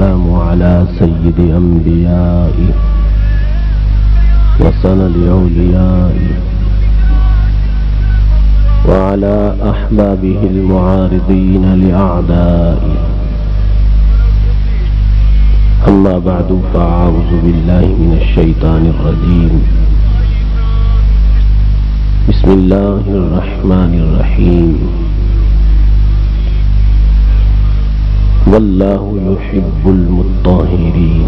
والسلام على سيد أنبيائه وسند أوليائه وعلى أحبابه المعارضين لأعدائه. أما بعد فأعوذ بالله من الشيطان الرجيم. بسم الله الرحمن الرحيم. والله يحب المطهرين.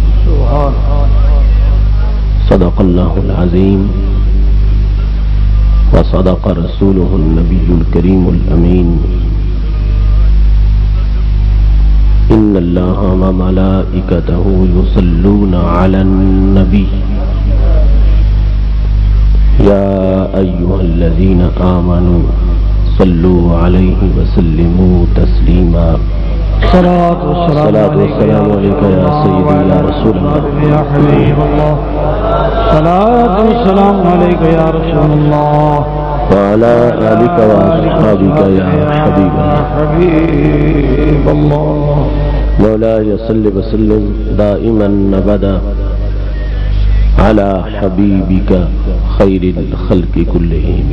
صدق الله العظيم وصدق رسوله النبي الكريم الأمين. إن الله وملائكته يصلون على النبي يا أيها الذين آمنوا صلوا عليه وسلموا تسليما. صلاة والسلام عليك يا سيدي يا رسول الله يا حبيب الله. صلاة والسلام عليك يا رسول الله وعلى آلك وأصحابك يا حبيب الله. مولاي صل وسلم دائما أبدا على حبيبك خير الخلق كلهم.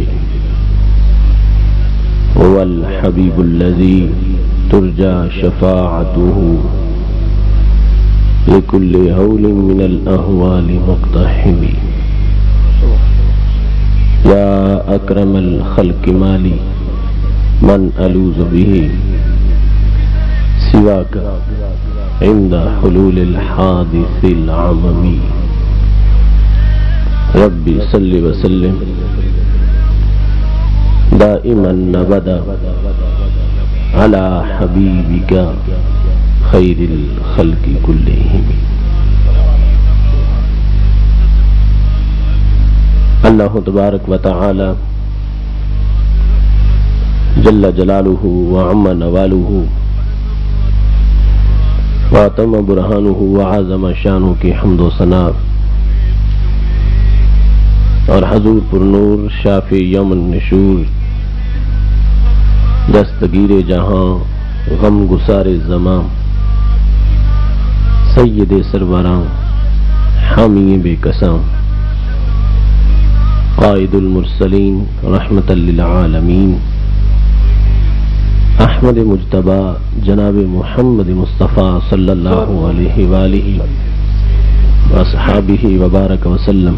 هو الحبيب الذي ترجى شفاعته لكل هول من الأهوال مقتحم. يا أكرم الخلق مالي من ألوذ به سواك عند حلول الحادث العممي. ربي صل وسلم دائما أبدا على حبيبك خير الخلق كلهم. اللہ تبارک و تعالی جل جلالہ وعم نوالہ واتم برہانہ وعظم شانہ کی حمد و ثنا اور حضور پر نور شافی یوم النشور دستگیر جہاں غم گسار زمان سید سروراں حامی بے کساں قائد المرسلین رحمت للعالمین احمد مجتبی جناب محمد مصطفیٰ صلی اللہ علیہ وآلہ واصحابہ وبارک وسلم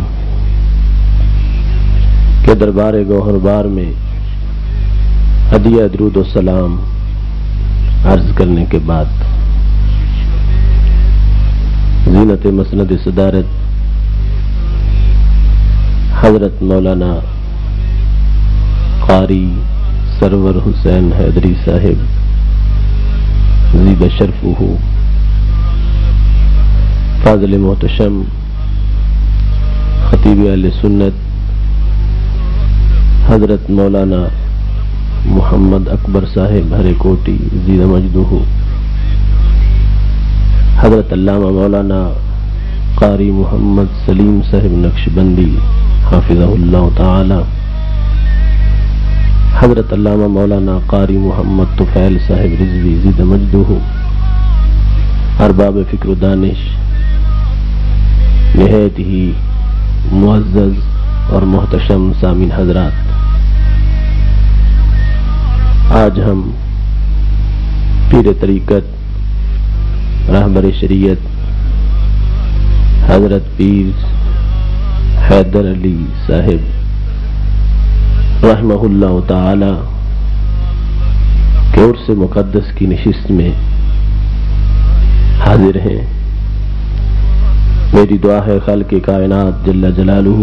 کے دربار گوہر بار میں ہدیہ درود و سلام عرض کرنے کے بعد زینت مسند صدارت حضرت مولانا قاری سرور حسین حیدری صاحب زید شرفہ فاضل محتشم خطیب اہل سنت حضرت مولانا محمد اکبر صاحب ہر کوٹی زید مجدہ حضرت علامہ مولانا قاری محمد سلیم صاحب نقشبندی حافظہ اللہ تعالی حضرت علامہ مولانا قاری محمد طفیل صاحب رضوی زید مجدہ ارباب فکر و دانش نہایت ہی معزز اور محتشم سامعین حضرات، آج ہم پیر طریقت رہبر شریعت حضرت پیر حیدر علی صاحب رحمہ اللہ تعالی کے عرس مقدس کی نشست میں حاضر ہیں. میری دعا ہے خالق کائنات جل جلالہ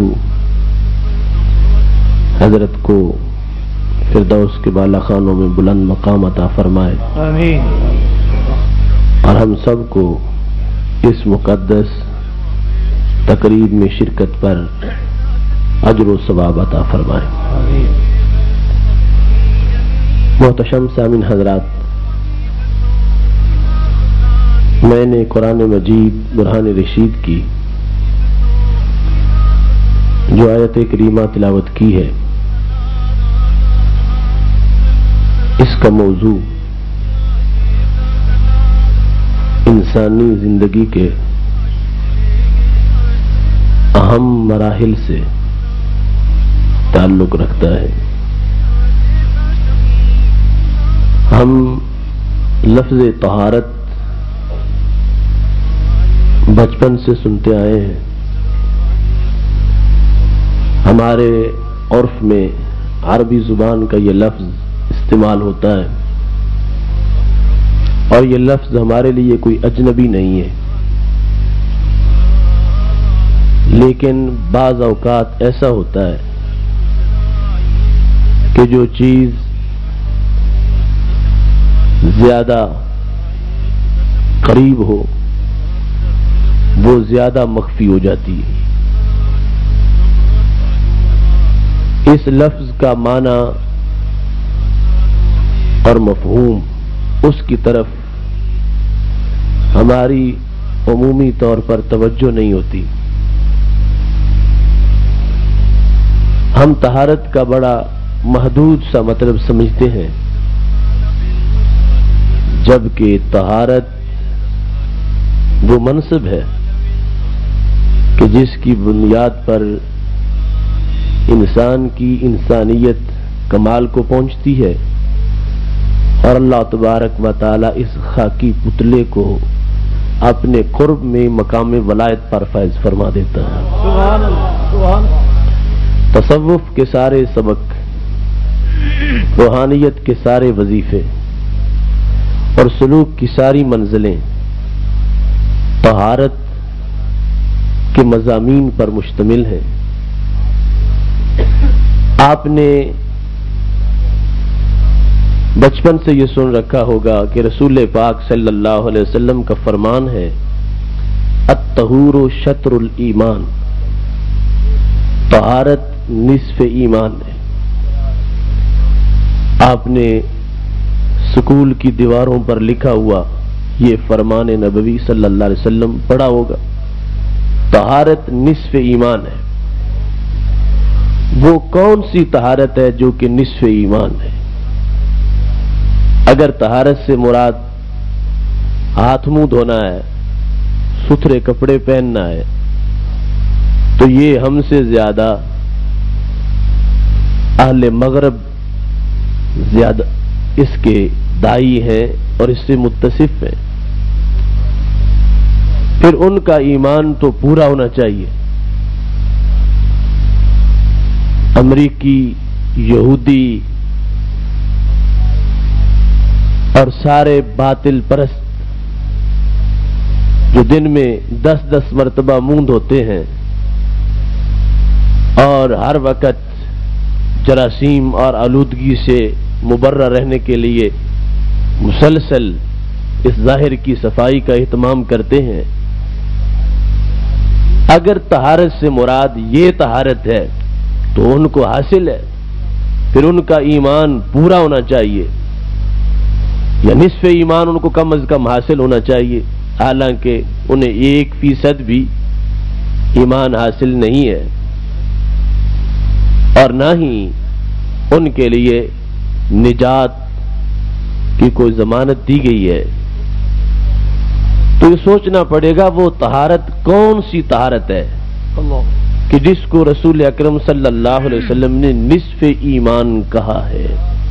حضرت کو فردوس کے بالا خانوں میں بلند مقام عطا فرمائے. آمین. اور ہم سب کو اس مقدس تقریب میں شرکت پر اجر و ثواب عطا فرمائے. آمین. محتشم سامعین حضرات، میں نے قرآن مجید برہان رشید کی جو آیت کریمہ تلاوت کی ہے، اس کا موضوع انسانی زندگی کے اہم مراحل سے تعلق رکھتا ہے۔ ہم لفظ طہارت بچپن سے سنتے آئے ہیں۔ ہمارے عرف میں عربی زبان کا یہ لفظ استعمال ہوتا ہے، اور یہ لفظ ہمارے لیے کوئی اجنبی نہیں ہے، لیکن بعض اوقات ایسا ہوتا ہے کہ جو چیز زیادہ قریب ہو وہ زیادہ مخفی ہو جاتی ہے۔ اس لفظ کا معنی اور مفہوم اس کی طرف ہماری عمومی طور پر توجہ نہیں ہوتی۔ ہم طہارت کا بڑا محدود سا مطلب سمجھتے ہیں، جبکہ طہارت وہ منصب ہے کہ جس کی بنیاد پر انسان کی انسانیت کمال کو پہنچتی ہے، اور اللہ تبارک و تعالی اس خاکی پتلے کو اپنے قرب میں مقام ولایت پر فائز فرما دیتا ہے۔ سبحان اللہ، سبحان اللہ۔ تصوف کے سارے سبق، روحانیت کے سارے وظیفے اور سلوک کی ساری منزلیں طہارت کے مضامین پر مشتمل ہیں۔ آپ نے بچپن سے یہ سن رکھا ہوگا کہ رسول پاک صلی اللہ علیہ وسلم کا فرمان ہے، الطہور شطر الایمان، طہارت نصف ایمان ہے۔ آپ نے سکول کی دیواروں پر لکھا ہوا یہ فرمان نبوی صلی اللہ علیہ وسلم پڑھا ہوگا، طہارت نصف ایمان ہے۔ وہ کون سی طہارت ہے جو کہ نصف ایمان ہے؟ اگر طہارت سے مراد ہاتھ منہ دھونا ہے، ستھرے کپڑے پہننا ہے، تو یہ ہم سے زیادہ اہل مغرب زیادہ اس کے داعی ہیں اور اس سے متصف ہیں۔ پھر ان کا ایمان تو پورا ہونا چاہیے۔ امریکی، یہودی اور سارے باطل پرست جو دن میں 10 مرتبہ منہ دھوتے ہیں اور ہر وقت جراثیم اور آلودگی سے مبرہ رہنے کے لیے مسلسل اس ظاہر کی صفائی کا اہتمام کرتے ہیں، اگر طہارت سے مراد یہ طہارت ہے تو ان کو حاصل ہے، پھر ان کا ایمان پورا ہونا چاہیے، یا نصف ایمان ان کو کم از کم حاصل ہونا چاہیے، حالانکہ انہیں 1% بھی ایمان حاصل نہیں ہے، اور نہ ہی ان کے لیے نجات کی کوئی ضمانت دی گئی ہے۔ تو یہ سوچنا پڑے گا وہ طہارت کون سی طہارت ہے کہ جس کو رسول اکرم صلی اللہ علیہ وسلم نے نصف ایمان کہا ہے۔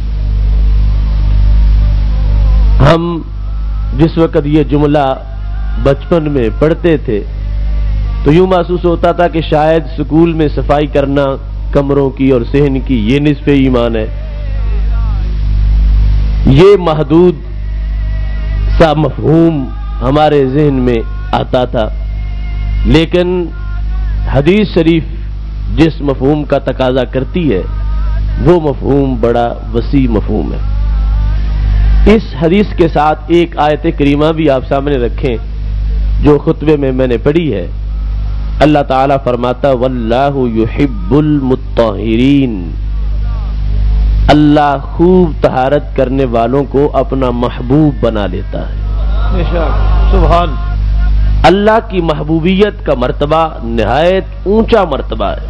ہم جس وقت یہ جملہ بچپن میں پڑھتے تھے تو یوں محسوس ہوتا تھا کہ شاید سکول میں صفائی کرنا کمروں کی اور صحن کی یہ نصف ایمان ہے۔ یہ محدود سا مفہوم ہمارے ذہن میں آتا تھا، لیکن حدیث شریف جس مفہوم کا تقاضا کرتی ہے وہ مفہوم بڑا وسیع مفہوم ہے۔ اس حدیث کے ساتھ ایک آیت کریمہ بھی آپ سامنے رکھیں جو خطبے میں نے پڑھی ہے۔ اللہ تعالیٰ فرماتا واللہ یحب المطہرین، اللہ خوب طہارت کرنے والوں کو اپنا محبوب بنا لیتا ہے۔ سبحان اللہ کی محبوبیت کا مرتبہ نہایت اونچا مرتبہ ہے۔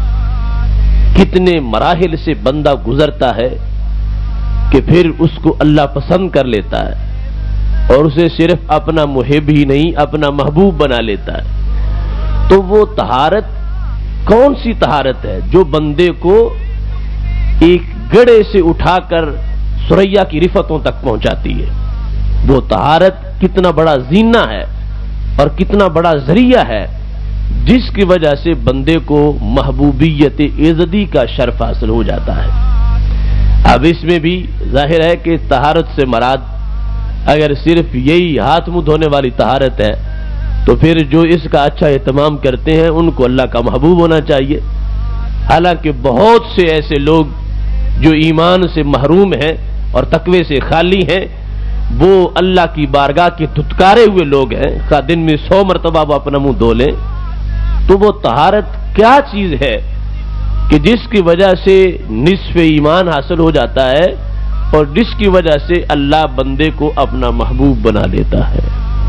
کتنے مراحل سے بندہ گزرتا ہے کہ پھر اس کو اللہ پسند کر لیتا ہے۔ اور اسے صرف اپنا محب ہی نہیں اپنا محبوب بنا لیتا ہے، تو وہ طہارت کون سی طہارت ہے جو بندے کو ایک گڑھے سے اٹھا کر ثریا کی رفتوں تک پہنچاتی ہے؟ وہ طہارت کتنا بڑا زینہ ہے اور کتنا بڑا ذریعہ ہے جس کی وجہ سے بندے کو محبوبیت ایزدی کا شرف حاصل ہو جاتا ہے۔ اب اس میں بھی ظاہر ہے کہ طہارت سے مراد اگر صرف یہی ہاتھ منہ دھونے والی طہارت ہے تو پھر جو اس کا اچھا اہتمام کرتے ہیں ان کو اللہ کا محبوب ہونا چاہیے۔ حالانکہ بہت سے ایسے لوگ جو ایمان سے محروم ہیں اور تقوی سے خالی ہیں، وہ اللہ کی بارگاہ کے دھتکارے ہوئے لوگ ہیں، خواہ دن میں 100 مرتبہ وہ اپنا منہ دھو لیں، تو وہ طہارت کیا چیز ہے کہ جس کی وجہ سے نصف ایمان حاصل ہو جاتا ہے اور جس کی وجہ سے اللہ بندے کو اپنا محبوب بنا دیتا ہے۔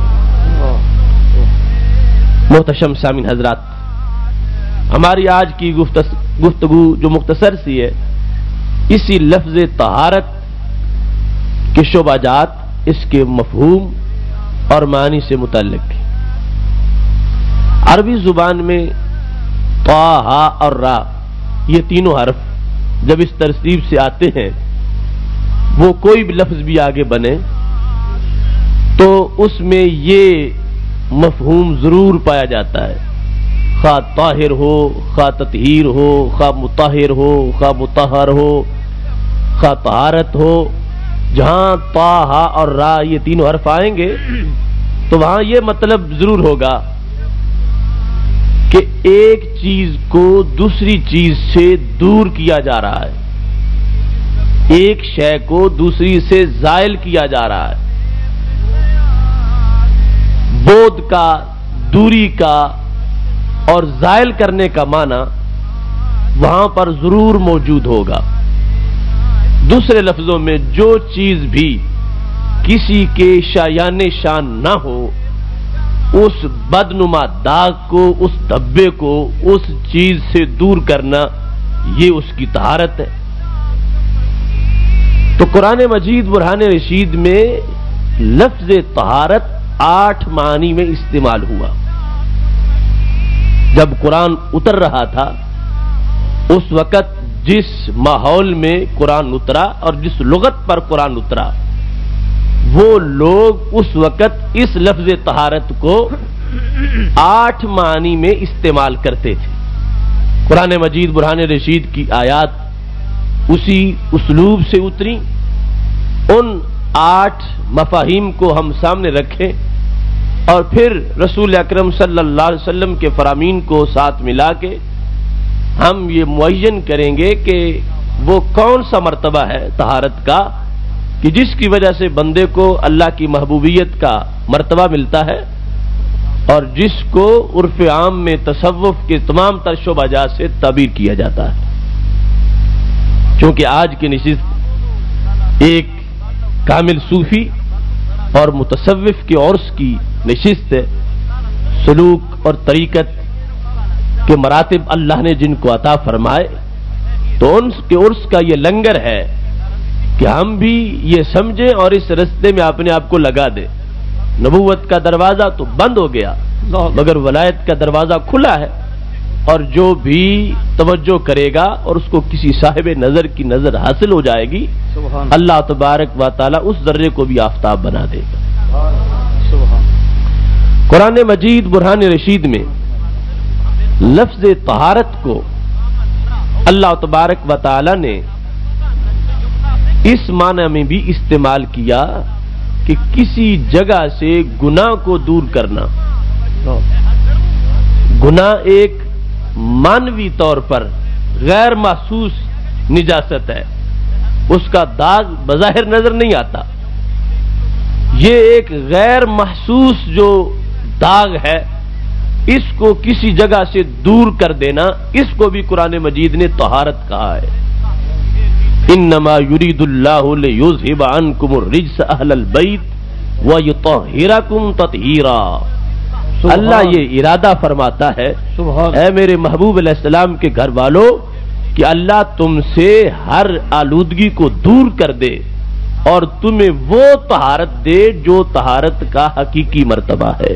محتشم سامعین حضرات، ہماری آج کی گفتگو جو مختصر سی ہے اسی لفظ طہارت کے شعبہ جات، اس کے مفہوم اور معنی سے متعلق ہے۔ عربی زبان میں طا، ہا اور را، یہ تینوں حرف جب اس ترتیب سے آتے ہیں، وہ کوئی بھی لفظ بھی آگے بنے تو اس میں یہ مفہوم ضرور پایا جاتا ہے، خواہ طاہر ہو، خواہ تطہیر ہو، خواہ مطہر ہو، خواہ مطہر ہو، خواہ طہارت ہو۔ جہاں طا، ہا اور را یہ تینوں حرف آئیں گے تو وہاں یہ مطلب ضرور ہوگا کہ ایک چیز کو دوسری چیز سے دور کیا جا رہا ہے، ایک شے کو دوسری سے زائل کیا جا رہا ہے۔ بعد کا، دوری کا اور زائل کرنے کا معنی وہاں پر ضرور موجود ہوگا۔ دوسرے لفظوں میں جو چیز بھی کسی کے شایان شان نہ ہو، اس بدنما داغ کو، اس دھبے کو اس چیز سے دور کرنا، یہ اس کی طہارت ہے۔ تو قرآن مجید برہان رشید میں لفظ طہارت 8 معنی میں استعمال ہوا۔ جب قرآن اتر رہا تھا اس وقت جس ماحول میں قرآن اترا اور جس لغت پر قرآن اترا، وہ لوگ اس وقت اس لفظ طہارت کو 8 معنی میں استعمال کرتے تھے۔ قرآن مجید برہان رشید کی آیات اسی اسلوب سے اتری۔ ان 8 مفاہیم کو ہم سامنے رکھیں اور پھر رسول اکرم صلی اللہ علیہ وسلم کے فرامین کو ساتھ ملا کے ہم یہ معین کریں گے کہ وہ کون سا مرتبہ ہے طہارت کا کہ جس کی وجہ سے بندے کو اللہ کی محبوبیت کا مرتبہ ملتا ہے اور جس کو عرف عام میں تصوف کے تمام تر شعبہ جات سے تعبیر کیا جاتا ہے۔ چونکہ آج کی نشست ایک کامل صوفی اور متصوف کے عرس کی نشست ہے۔ سلوک اور طریقت کے مراتب اللہ نے جن کو عطا فرمائے، تو ان کے عرس کا یہ لنگر ہے کہ ہم بھی یہ سمجھیں اور اس رستے میں اپنے آپ کو لگا دیں۔ نبوت کا دروازہ تو بند ہو گیا مگر ولایت کا دروازہ کھلا ہے، اور جو بھی توجہ کرے گا اور اس کو کسی صاحب نظر کی نظر حاصل ہو جائے گی، اللہ تبارک و تعالی اس ذرے کو بھی آفتاب بنا دے گا۔ قرآن مجید برہان رشید میں لفظ طہارت کو اللہ تبارک و تعالی نے اس معنی میں بھی استعمال کیا کہ کسی جگہ سے گناہ کو دور کرنا۔ گناہ ایک مانوی طور پر غیر محسوس نجاست ہے، اس کا داغ بظاہر نظر نہیں آتا، یہ ایک غیر محسوس جو داغ ہے، اس کو کسی جگہ سے دور کر دینا، اس کو بھی قرآن مجید نے طہارت کہا ہے۔ انما یرید اللہ لیذھب عنکم الرجس اہل البیت ویطہرکم تطہیرا۔ اللہ یہ ارادہ فرماتا ہے، اے میرے محبوب علیہ السلام کے گھر والوں، کہ اللہ تم سے ہر آلودگی کو دور کر دے اور تمہیں وہ طہارت دے جو طہارت کا حقیقی مرتبہ ہے۔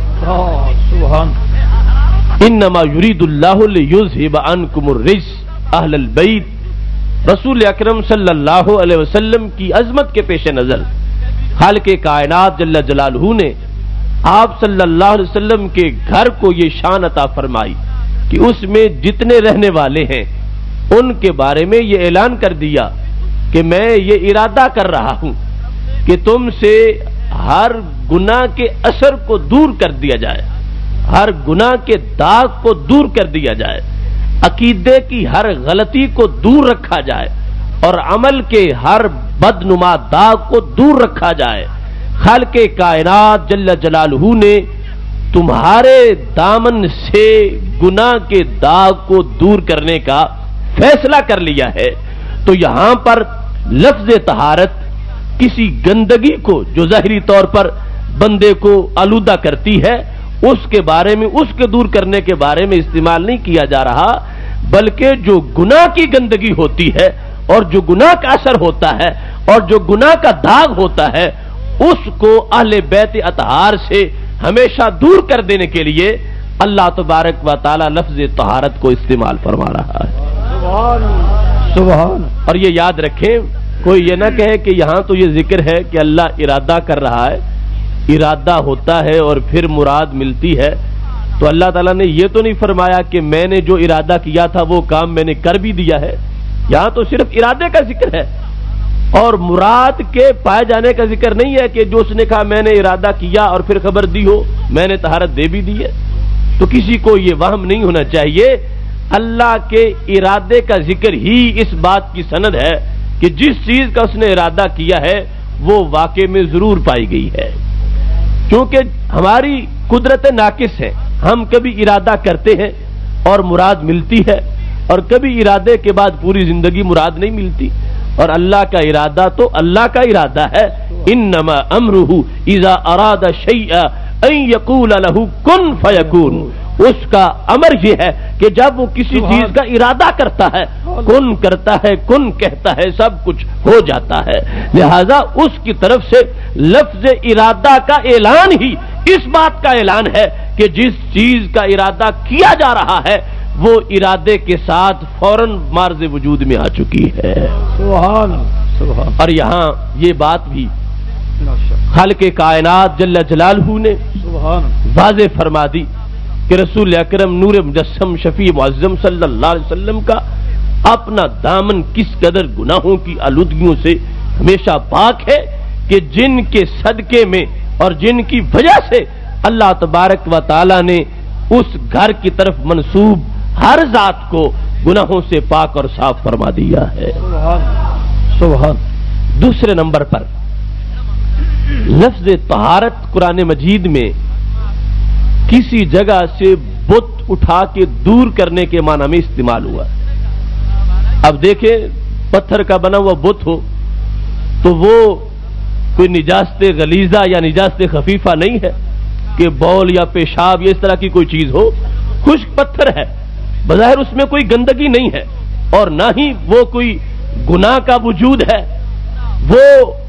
سبحان انما یرید اللہ لیذھب عنکم الرجس اہل البیت۔ رسول اکرم صلی اللہ علیہ وسلم کی عظمت کے پیش نظر خالق کائنات جل جلالہ نے آپ صلی اللہ علیہ وسلم کے گھر کو یہ شان عطا فرمائی کہ اس میں جتنے رہنے والے ہیں ان کے بارے میں یہ اعلان کر دیا کہ میں یہ ارادہ کر رہا ہوں کہ تم سے ہر گناہ کے اثر کو دور کر دیا جائے، ہر گناہ کے داغ کو دور کر دیا جائے، عقیدے کی ہر غلطی کو دور رکھا جائے اور عمل کے ہر بدنما داغ کو دور رکھا جائے۔ خالق کائنات جل جلالہ نے تمہارے دامن سے گناہ کے داغ کو دور کرنے کا فیصلہ کر لیا ہے۔ تو یہاں پر لفظ طہارت کسی گندگی کو جو ظاہری طور پر بندے کو آلودہ کرتی ہے اس کے بارے میں، اس کے دور کرنے کے بارے میں استعمال نہیں کیا جا رہا، بلکہ جو گناہ کی گندگی ہوتی ہے اور جو گناہ کا اثر ہوتا ہے اور جو گناہ کا داغ ہوتا ہے اس کو اہل بیت اطہار سے ہمیشہ دور کر دینے کے لیے اللہ تبارک و تعالی لفظ طہارت کو استعمال فرما رہا ہے۔ سبحان اور یہ یاد رکھیں، کوئی یہ نہ کہے کہ یہاں تو یہ ذکر ہے کہ اللہ ارادہ کر رہا ہے، ارادہ ہوتا ہے اور پھر مراد ملتی ہے، تو اللہ تعالیٰ نے یہ تو نہیں فرمایا کہ میں نے جو ارادہ کیا تھا وہ کام میں نے کر بھی دیا ہے۔ یہاں تو صرف ارادے کا ذکر ہے اور مراد کے پائے جانے کا ذکر نہیں ہے کہ جو اس نے کہا میں نے ارادہ کیا اور پھر خبر دی ہو میں نے طہارت دے بھی دی ہے۔ تو کسی کو یہ وہم نہیں ہونا چاہیے، اللہ کے ارادے کا ذکر ہی اس بات کی سند ہے کہ جس چیز کا اس نے ارادہ کیا ہے وہ واقع میں ضرور پائی گئی ہے، کیونکہ ہماری قدرت ناقص ہے، ہم کبھی ارادہ کرتے ہیں اور مراد ملتی ہے اور کبھی ارادے کے بعد پوری زندگی مراد نہیں ملتی، اور اللہ کا ارادہ تو اللہ کا ارادہ ہے، انما امرہ اذا اراد شیئا ان یقول له کن فیکون۔ اس کا امر یہ ہے کہ جب وہ کسی چیز کا ارادہ کرتا ہے، کن کرتا ہے، کن کہتا ہے، سب کچھ ہو جاتا ہے۔ لہذا اس کی طرف سے لفظ ارادہ کا اعلان ہی اس بات کا اعلان ہے کہ جس چیز کا ارادہ کیا جا رہا ہے وہ ارادے کے ساتھ فوراً مارز وجود میں آ چکی ہے۔ سبحان سبحان۔ اور یہاں یہ بات بھی خالق کائنات جل جلالہ نے واضح فرما دی کہ رسول اکرم نور مجسم شفیع معظم صلی اللہ علیہ وسلم کا اپنا دامن کس قدر گناہوں کی آلودگیوں سے ہمیشہ پاک ہے کہ جن کے صدقے میں اور جن کی وجہ سے اللہ تبارک و تعالی نے اس گھر کی طرف منسوب ہر ذات کو گناہوں سے پاک اور صاف فرما دیا ہے۔ سبحان۔ دوسرے نمبر پر لفظ طہارت قرآن مجید میں کسی جگہ سے بت اٹھا کے دور کرنے کے معنی میں استعمال ہوا۔ اب دیکھیں پتھر کا بنا ہوا بت ہو تو وہ کوئی نجاست غلیظہ یا نجاست خفیفہ نہیں ہے کہ بول یا پیشاب یا اس طرح کی کوئی چیز ہو، خشک پتھر ہے، بظاہر اس میں کوئی گندگی نہیں ہے اور نہ ہی وہ کوئی گناہ کا وجود ہے، وہ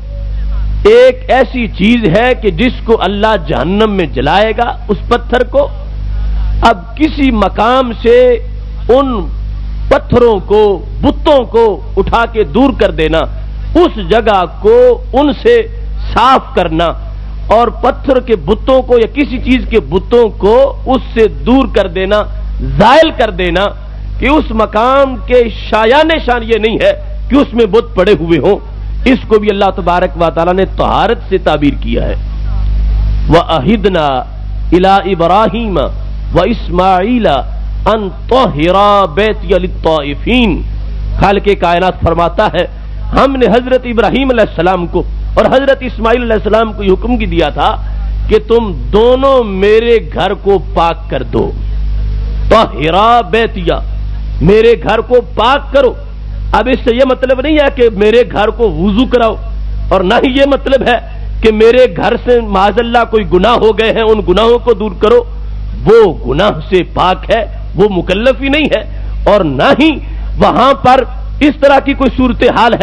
ایک ایسی چیز ہے کہ جس کو اللہ جہنم میں جلائے گا اس پتھر کو۔ اب کسی مقام سے ان پتھروں کو، بتوں کو اٹھا کے دور کر دینا، اس جگہ کو ان سے صاف کرنا اور پتھر کے بتوں کو یا کسی چیز کے بتوں کو اس سے دور کر دینا، زائل کر دینا، کہ اس مقام کے شایان نشان یہ نہیں ہے کہ اس میں بت پڑے ہوئے ہوں، اس کو بھی اللہ تبارک و تعالی نے طہارت سے تعبیر کیا ہے۔ وَأَهِدْنَا إِلَىٰ إِبْرَاهِيمَ وَإِسْمَاعِيلَ أَن طَهِّرَا بَيْتِيَ لِلطَّائِفِينَ۔ خالق کائنات فرماتا ہے ہم نے حضرت ابراہیم علیہ السلام کو اور حضرت اسماعیل علیہ السلام کو یہ حکم کی دیا تھا کہ تم دونوں میرے گھر کو پاک کر دو۔ طَهِّرَا بَيْتِيَ، میرے گھر کو پاک کرو۔ اب اس سے یہ مطلب نہیں ہے کہ میرے گھر کو وضو کراؤ، اور نہ ہی یہ مطلب ہے کہ میرے گھر سے معاذ اللہ کوئی گناہ ہو گئے ہیں ان گناہوں کو دور کرو۔ وہ گناہ سے پاک ہے، وہ مکلف ہی نہیں ہے، اور نہ ہی وہاں پر اس طرح کی کوئی صورتحال ہے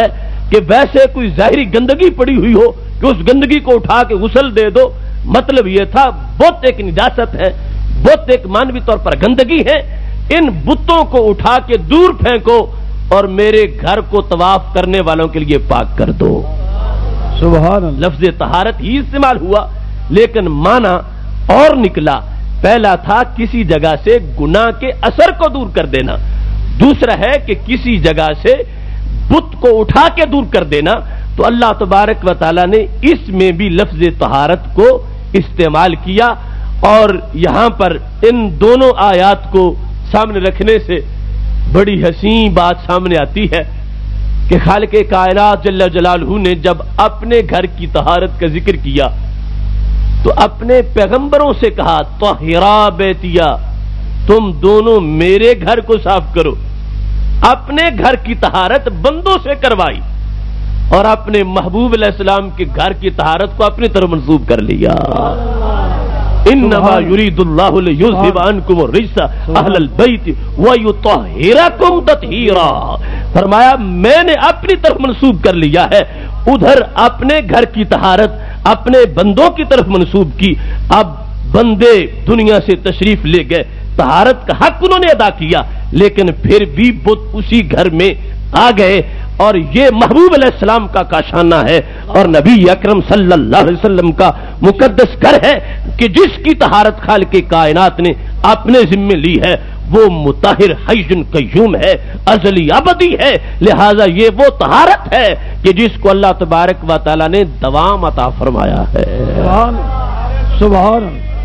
کہ ویسے کوئی ظاہری گندگی پڑی ہوئی ہو کہ اس گندگی کو اٹھا کے غسل دے دو، مطلب یہ تھا بت ایک نجاست ہے، بت ایک مانوی طور پر گندگی ہے، ان بتوں کو اٹھا کے دور پھینکو اور میرے گھر کو طواف کرنے والوں کے لیے پاک کر دو۔ سبحان اللہ۔ لفظ طہارت ہی استعمال ہوا لیکن معنی اور نکلا۔ پہلا تھا کسی جگہ سے گناہ کے اثر کو دور کر دینا، دوسرا ہے کہ کسی جگہ سے بت کو اٹھا کے دور کر دینا۔ تو اللہ تبارک و تعالی نے اس میں بھی لفظ طہارت کو استعمال کیا، اور یہاں پر ان دونوں آیات کو سامنے رکھنے سے بڑی حسین بات سامنے آتی ہے کہ خالق کائنات جل جلالہ نے جب اپنے گھر کی طہارت کا ذکر کیا تو اپنے پیغمبروں سے کہا طہرا بیتیا، تم دونوں میرے گھر کو صاف کرو۔ اپنے گھر کی طہارت بندوں سے کروائی اور اپنے محبوب علیہ السلام کے گھر کی طہارت کو اپنی طرف منسوب کر لیا۔ انما یرید اللہ لیذھب عنکم الرجس اہل البیت ویطہرکم تطہیرا، فرمایا میں نے اپنی طرف منسوب کر لیا ہے، ادھر اپنے گھر کی طہارت اپنے بندوں کی طرف منسوب کی۔ اب بندے دنیا سے تشریف لے گئے، طہارت کا حق انہوں نے ادا کیا، لیکن پھر بھی بت اسی گھر میں آ گئے، اور یہ محبوب علیہ السلام کا کاشانہ ہے اور نبی اکرم صلی اللہ علیہ وسلم کا مقدس گھر ہے کہ جس کی طہارت خالق کائنات نے اپنے ذمے لی ہے وہ مطہر حی قیوم ہے، ازلی ابدی ہے، لہذا یہ وہ طہارت ہے کہ جس کو اللہ تبارک و تعالی نے دوام عطا فرمایا ہے۔ سبحان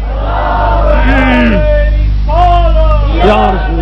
یا رسول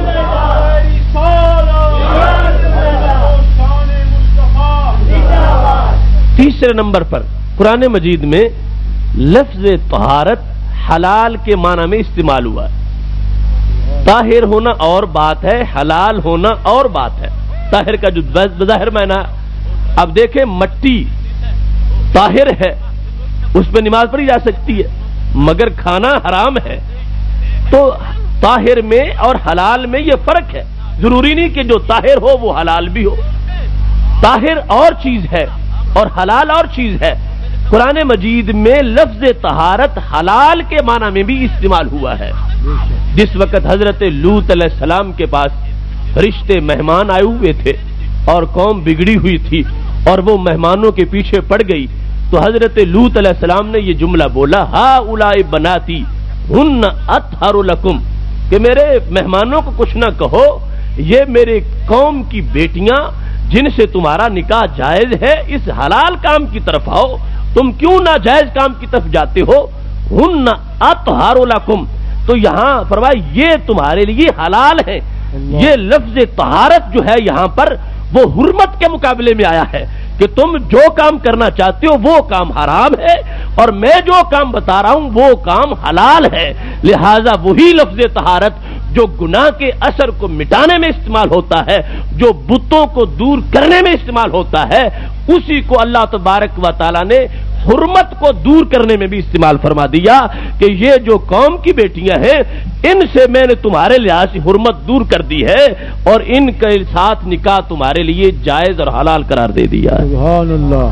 تیسرے نمبر پر قرآن مجید میں لفظ طہارت حلال کے معنی میں استعمال ہوا ہے۔ طاہر ہونا اور بات ہے، حلال ہونا اور بات ہے۔ طاہر کا جو بظاہر معنی، اب دیکھیں مٹی طاہر ہے، اس پہ نماز پڑھی جا سکتی ہے مگر کھانا حرام ہے، تو طاہر میں اور حلال میں یہ فرق ہے، ضروری نہیں کہ جو طاہر ہو وہ حلال بھی ہو۔ طاہر اور چیز ہے اور حلال اور چیز ہے۔ قرآن مجید میں لفظ طہارت حلال کے معنی میں بھی استعمال ہوا ہے۔ جس وقت حضرت لوط علیہ السلام کے پاس فرشتے مہمان آئے ہوئے تھے اور قوم بگڑی ہوئی تھی اور وہ مہمانوں کے پیچھے پڑ گئی، تو حضرت لوط علیہ السلام نے یہ جملہ بولا ہؤلاء بناتی ہن اطہر لکم، کہ میرے مہمانوں کو کچھ نہ کہو، یہ میرے قوم کی بیٹیاں جن سے تمہارا نکاح جائز ہے، اس حلال کام کی طرف آؤ، تم کیوں ناجائز کام کی طرف جاتے ہو؟ ہن اطہر لکم، تو یہاں فرمایا یہ تمہارے لیے حلال ہے۔ یہ لفظ طہارت جو ہے یہاں پر وہ حرمت کے مقابلے میں آیا ہے کہ تم جو کام کرنا چاہتے ہو وہ کام حرام ہے اور میں جو کام بتا رہا ہوں وہ کام حلال ہے، لہذا وہی لفظ طہارت جو گناہ کے اثر کو مٹانے میں استعمال ہوتا ہے، جو بتوں کو دور کرنے میں استعمال ہوتا ہے، اسی کو اللہ تبارک و تعالی نے حرمت کو دور کرنے میں بھی استعمال فرما دیا کہ یہ جو قوم کی بیٹیاں ہیں ان سے میں نے تمہارے لحاظ سے حرمت دور کر دی ہے اور ان کے ساتھ نکاح تمہارے لیے جائز اور حلال قرار دے دیا۔ سبحان اللہ۔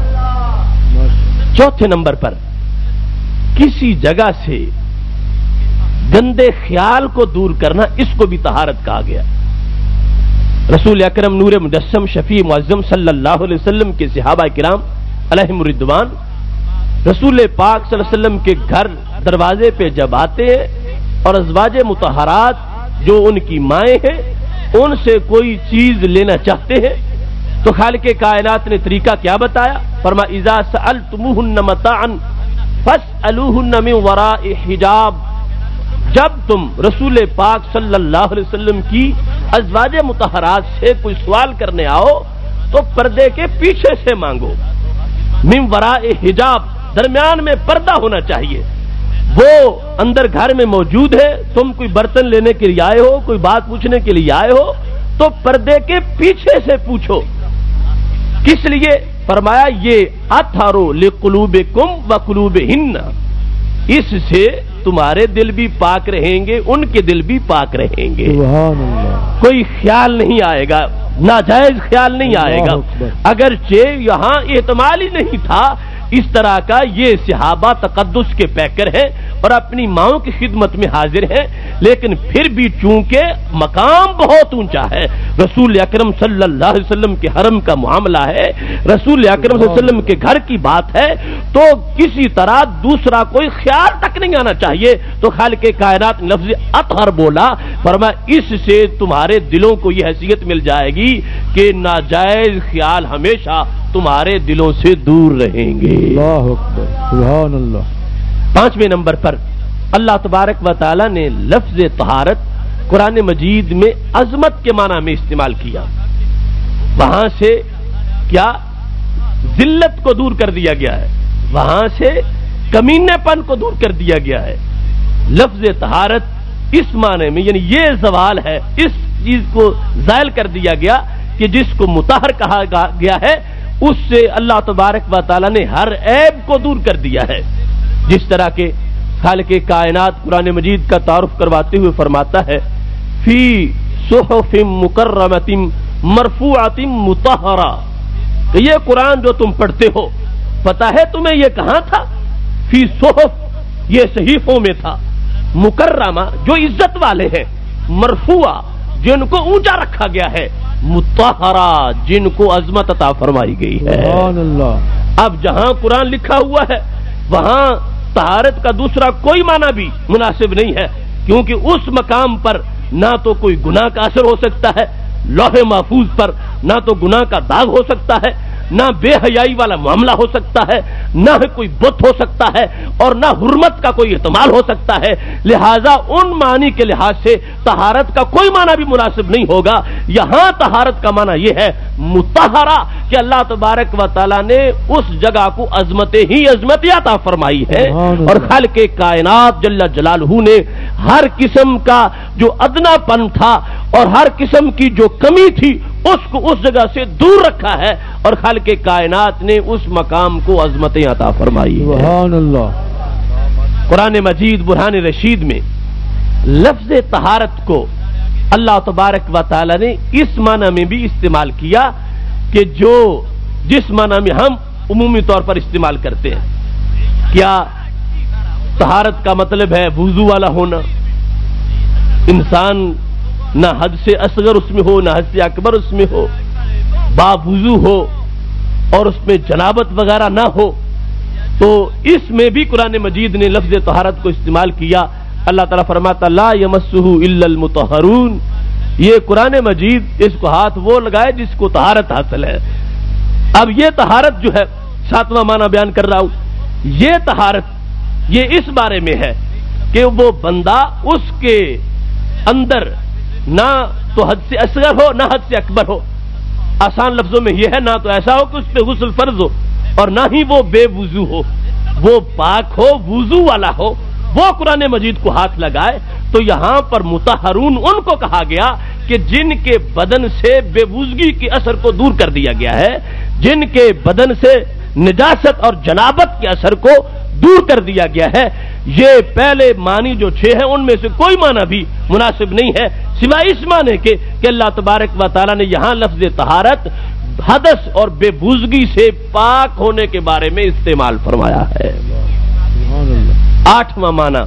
چوتھے نمبر پر کسی جگہ سے گندے خیال کو دور کرنا، اس کو بھی طہارت کہا گیا۔ رسول اکرم نور مجسم شفیع معظم صلی اللہ علیہ وسلم کے صحابہ کرام علیہم الرضوان رسول پاک صلی اللہ علیہ وسلم کے گھر دروازے پہ جب آتے ہیں اور ازواج مطہرات جو ان کی مائیں ہیں ان سے کوئی چیز لینا چاہتے ہیں تو خالق کائنات نے طریقہ کیا بتایا؟ فرمایا اذا سألتموهن متاعا فاسألوهن من وراء حجاب، جب تم رسول پاک صلی اللہ علیہ وسلم کی ازواج مطہرات سے کوئی سوال کرنے آؤ تو پردے کے پیچھے سے مانگو، من وراء حجاب، درمیان میں پردہ ہونا چاہیے۔ وہ اندر گھر میں موجود ہے، تم کوئی برتن لینے کے لیے آئے ہو، کوئی بات پوچھنے کے لیے آئے ہو تو پردے کے پیچھے سے پوچھو۔ کس لیے؟ فرمایا یہ اطہروا لقلوبکم وقلوبہن، اس سے تمہارے دل بھی پاک رہیں گے، ان کے دل بھی پاک رہیں گے۔ سبحان اللہ۔ کوئی خیال نہیں آئے گا، ناجائز خیال نہیں آئے گا، اگرچہ یہاں احتمال ہی نہیں تھا اس طرح کا۔ یہ صحابہ تقدس کے پیکر ہیں اور اپنی ماؤں کی خدمت میں حاضر ہیں، لیکن پھر بھی چونکہ مقام بہت اونچا ہے، رسول اکرم صلی اللہ علیہ وسلم کے حرم کا معاملہ ہے، رسول اکرم صلی اللہ علیہ وسلم کے گھر کی بات ہے، تو کسی طرح دوسرا کوئی خیال تک نہیں آنا چاہیے۔ تو خالق کائنات لفظ اطہر بولا، فرمایا اس سے تمہارے دلوں کو یہ حیثیت مل جائے گی کہ ناجائز خیال ہمیشہ تمہارے دلوں سے دور رہیں گے۔ اللہ اکبر، سبحان اللہ۔ 5ویں نمبر پر اللہ تبارک و تعالی نے لفظ طہارت قرآن مجید میں عظمت کے معنی میں استعمال کیا۔ وہاں سے کیا ذلت کو دور کر دیا گیا ہے، وہاں سے کمینے پن کو دور کر دیا گیا ہے۔ لفظ طہارت اس معنی میں یعنی یہ زوال ہے، اس چیز کو زائل کر دیا گیا کہ جس کو مطہر کہا گیا ہے اس سے اللہ تبارک و تعالی نے ہر عیب کو دور کر دیا ہے۔ جس طرح کہ خالق کائنات قرآن مجید کا تعارف کرواتے ہوئے فرماتا ہے فی صحف مکرمۃ مرفوعۃ مطہرہ، کہ یہ قرآن جو تم پڑھتے ہو پتہ ہے تمہیں یہ کہاں تھا؟ فی صحف، یہ صحیفوں میں تھا، مکرمہ جو عزت والے ہیں، مرفوعہ جن کو اونچا رکھا گیا ہے، مطہرہ جن کو عظمت عطا فرمائی گئی ہے۔ سبحان اللہ۔ اب جہاں قرآن لکھا ہوا ہے وہاں طہارت کا دوسرا کوئی معنی بھی مناسب نہیں ہے، کیونکہ اس مقام پر نہ تو کوئی گناہ کا اثر ہو سکتا ہے، لوح محفوظ پر نہ تو گناہ کا داغ ہو سکتا ہے، نہ بے حیائی والا معاملہ ہو سکتا ہے، نہ کوئی بت ہو سکتا ہے، اور نہ حرمت کا کوئی احتمال ہو سکتا ہے۔ لہذا ان معنی کے لحاظ سے طہارت کا کوئی معنی بھی مناسب نہیں ہوگا۔ یہاں طہارت کا معنی یہ ہے مطہرہ، کہ اللہ تبارک و تعالیٰ نے اس جگہ کو عظمت ہی عظمت عطا فرمائی ہے، اور خالق کائنات جل جلالہ نے ہر قسم کا جو ادنا پن تھا اور ہر قسم کی جو کمی تھی اس کو اس جگہ سے دور رکھا ہے، اور خالق کائنات نے اس مقام کو عظمتیں عطا فرمائی ہے۔ سبحان اللہ۔ قرآن مجید برہان رشید میں لفظ طہارت کو اللہ تبارک و تعالی نے اس معنی میں بھی استعمال کیا کہ جس معنی میں ہم عمومی طور پر استعمال کرتے ہیں۔ کیا طہارت کا مطلب ہے وضو والا ہونا، انسان نہ حد سے اصغر اس میں ہو نہ حد سے اکبر اس میں ہو، باوضو ہو اور اس میں جنابت وغیرہ نہ ہو؟ تو اس میں بھی قرآن مجید نے لفظ طہارت کو استعمال کیا۔ اللہ تعالیٰ فرماتا لا یمسہ الا المطہرون، یہ قرآن مجید اس کو ہاتھ وہ لگائے جس کو طہارت حاصل ہے۔ اب یہ طہارت جو ہے 7واں معنی بیان کر رہا ہوں، یہ طہارت یہ اس بارے میں ہے کہ وہ بندہ اس کے اندر نہ تو حد سے اصغر ہو نہ حد سے اکبر ہو۔ آسان لفظوں میں یہ ہے نہ تو ایسا ہو کہ اس پہ غسل فرض ہو اور نہ ہی وہ بے وضو ہو، وہ پاک ہو، وضو والا ہو، وہ قرآن مجید کو ہاتھ لگائے۔ تو یہاں پر مطہرون ان کو کہا گیا کہ جن کے بدن سے بے وضوئی کے اثر کو دور کر دیا گیا ہے، جن کے بدن سے نجاست اور جنابت کے اثر کو دور کر دیا گیا ہے۔ یہ پہلے معنی جو 6 ہیں ان میں سے کوئی معنی بھی مناسب نہیں ہے سوائے اس معنی کے کہ اللہ تبارک و تعالیٰ نے یہاں لفظ طہارت حدث اور بے وضوئی سے پاک ہونے کے بارے میں استعمال فرمایا ہے۔ 8واں معنی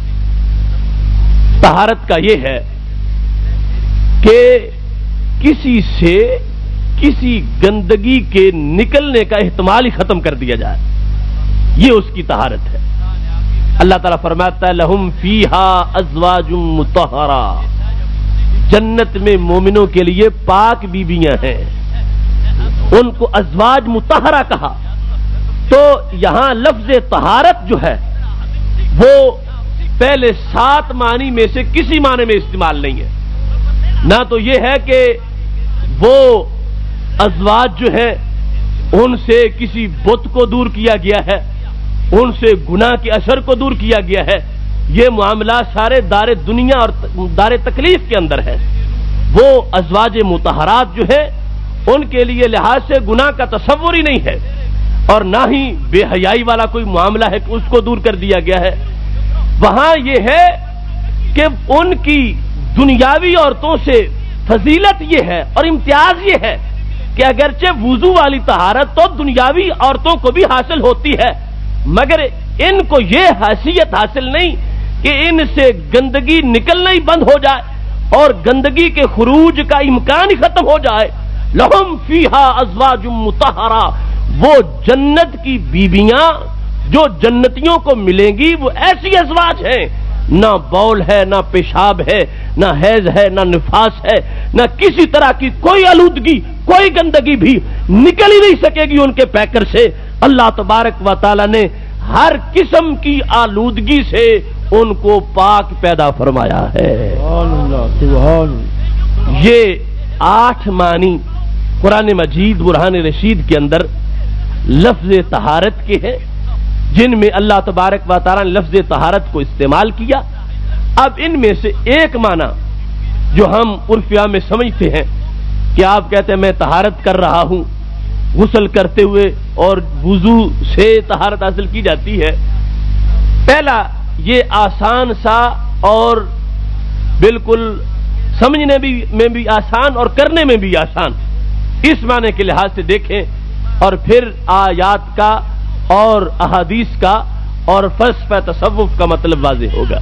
طہارت کا یہ ہے کہ کسی سے کسی گندگی کے نکلنے کا احتمال ہی ختم کر دیا جائے، یہ اس کی طہارت ہے۔ اللہ تعالیٰ فرماتا ہے لہم فیہا ازواج مطہرہ، جنت میں مومنوں کے لیے پاک بیویاں ہیں، ان کو ازواج مطہرہ کہا۔ تو یہاں لفظ طہارت جو ہے وہ پہلے 7 معنی میں سے کسی معنی میں استعمال نہیں ہے۔ نہ تو یہ ہے کہ وہ ازواج جو ہے ان سے کسی بت کو دور کیا گیا ہے، ان سے گناہ کے اثر کو دور کیا گیا ہے، یہ معاملہ سارے دار دنیا اور دار تکلیف کے اندر ہے۔ وہ ازواج مطہرات جو ہے ان کے لیے لحاظ سے گناہ کا تصور ہی نہیں ہے، اور نہ ہی بے حیائی والا کوئی معاملہ ہے کہ اس کو دور کر دیا گیا ہے۔ وہاں یہ ہے کہ ان کی دنیاوی عورتوں سے فضیلت یہ ہے اور امتیاز یہ ہے کہ اگرچہ وضو والی طہارت تو دنیاوی عورتوں کو بھی حاصل ہوتی ہے، مگر ان کو یہ حیثیت حاصل نہیں کہ ان سے گندگی نکلنا ہی بند ہو جائے اور گندگی کے خروج کا امکان ہی ختم ہو جائے۔ لہم فیہا ازواج مطہرہ، وہ جنت کی بیویاں جو جنتیوں کو ملیں گی وہ ایسی ازواج ہیں، نہ بول ہے، نہ پیشاب ہے، نہ حیض ہے، نہ نفاس ہے، نہ کسی طرح کی کوئی آلودگی، کوئی گندگی بھی نکل ہی نہیں سکے گی ان کے پیکر سے۔ اللہ تبارک و تعالی نے ہر قسم کی آلودگی سے ان کو پاک پیدا فرمایا ہے۔ یہ 8 معنی قرآن مجید برہان رشید کے اندر لفظ طہارت کے ہیں، جن میں اللہ تبارک و تعالی نے لفظ طہارت کو استعمال کیا۔ اب ان میں سے ایک معنی جو ہم عرفیہ میں سمجھتے ہیں کہ آپ کہتے ہیں میں طہارت کر رہا ہوں، غسل کرتے ہوئے اور وضو سے طہارت حاصل کی جاتی ہے۔ پہلا یہ آسان سا اور بالکل سمجھنے میں بھی آسان اور کرنے میں بھی آسان، اس معنی کے لحاظ سے دیکھیں اور پھر آیات کا اور احادیث کا اور فلسفہ تصوف کا مطلب واضح ہوگا۔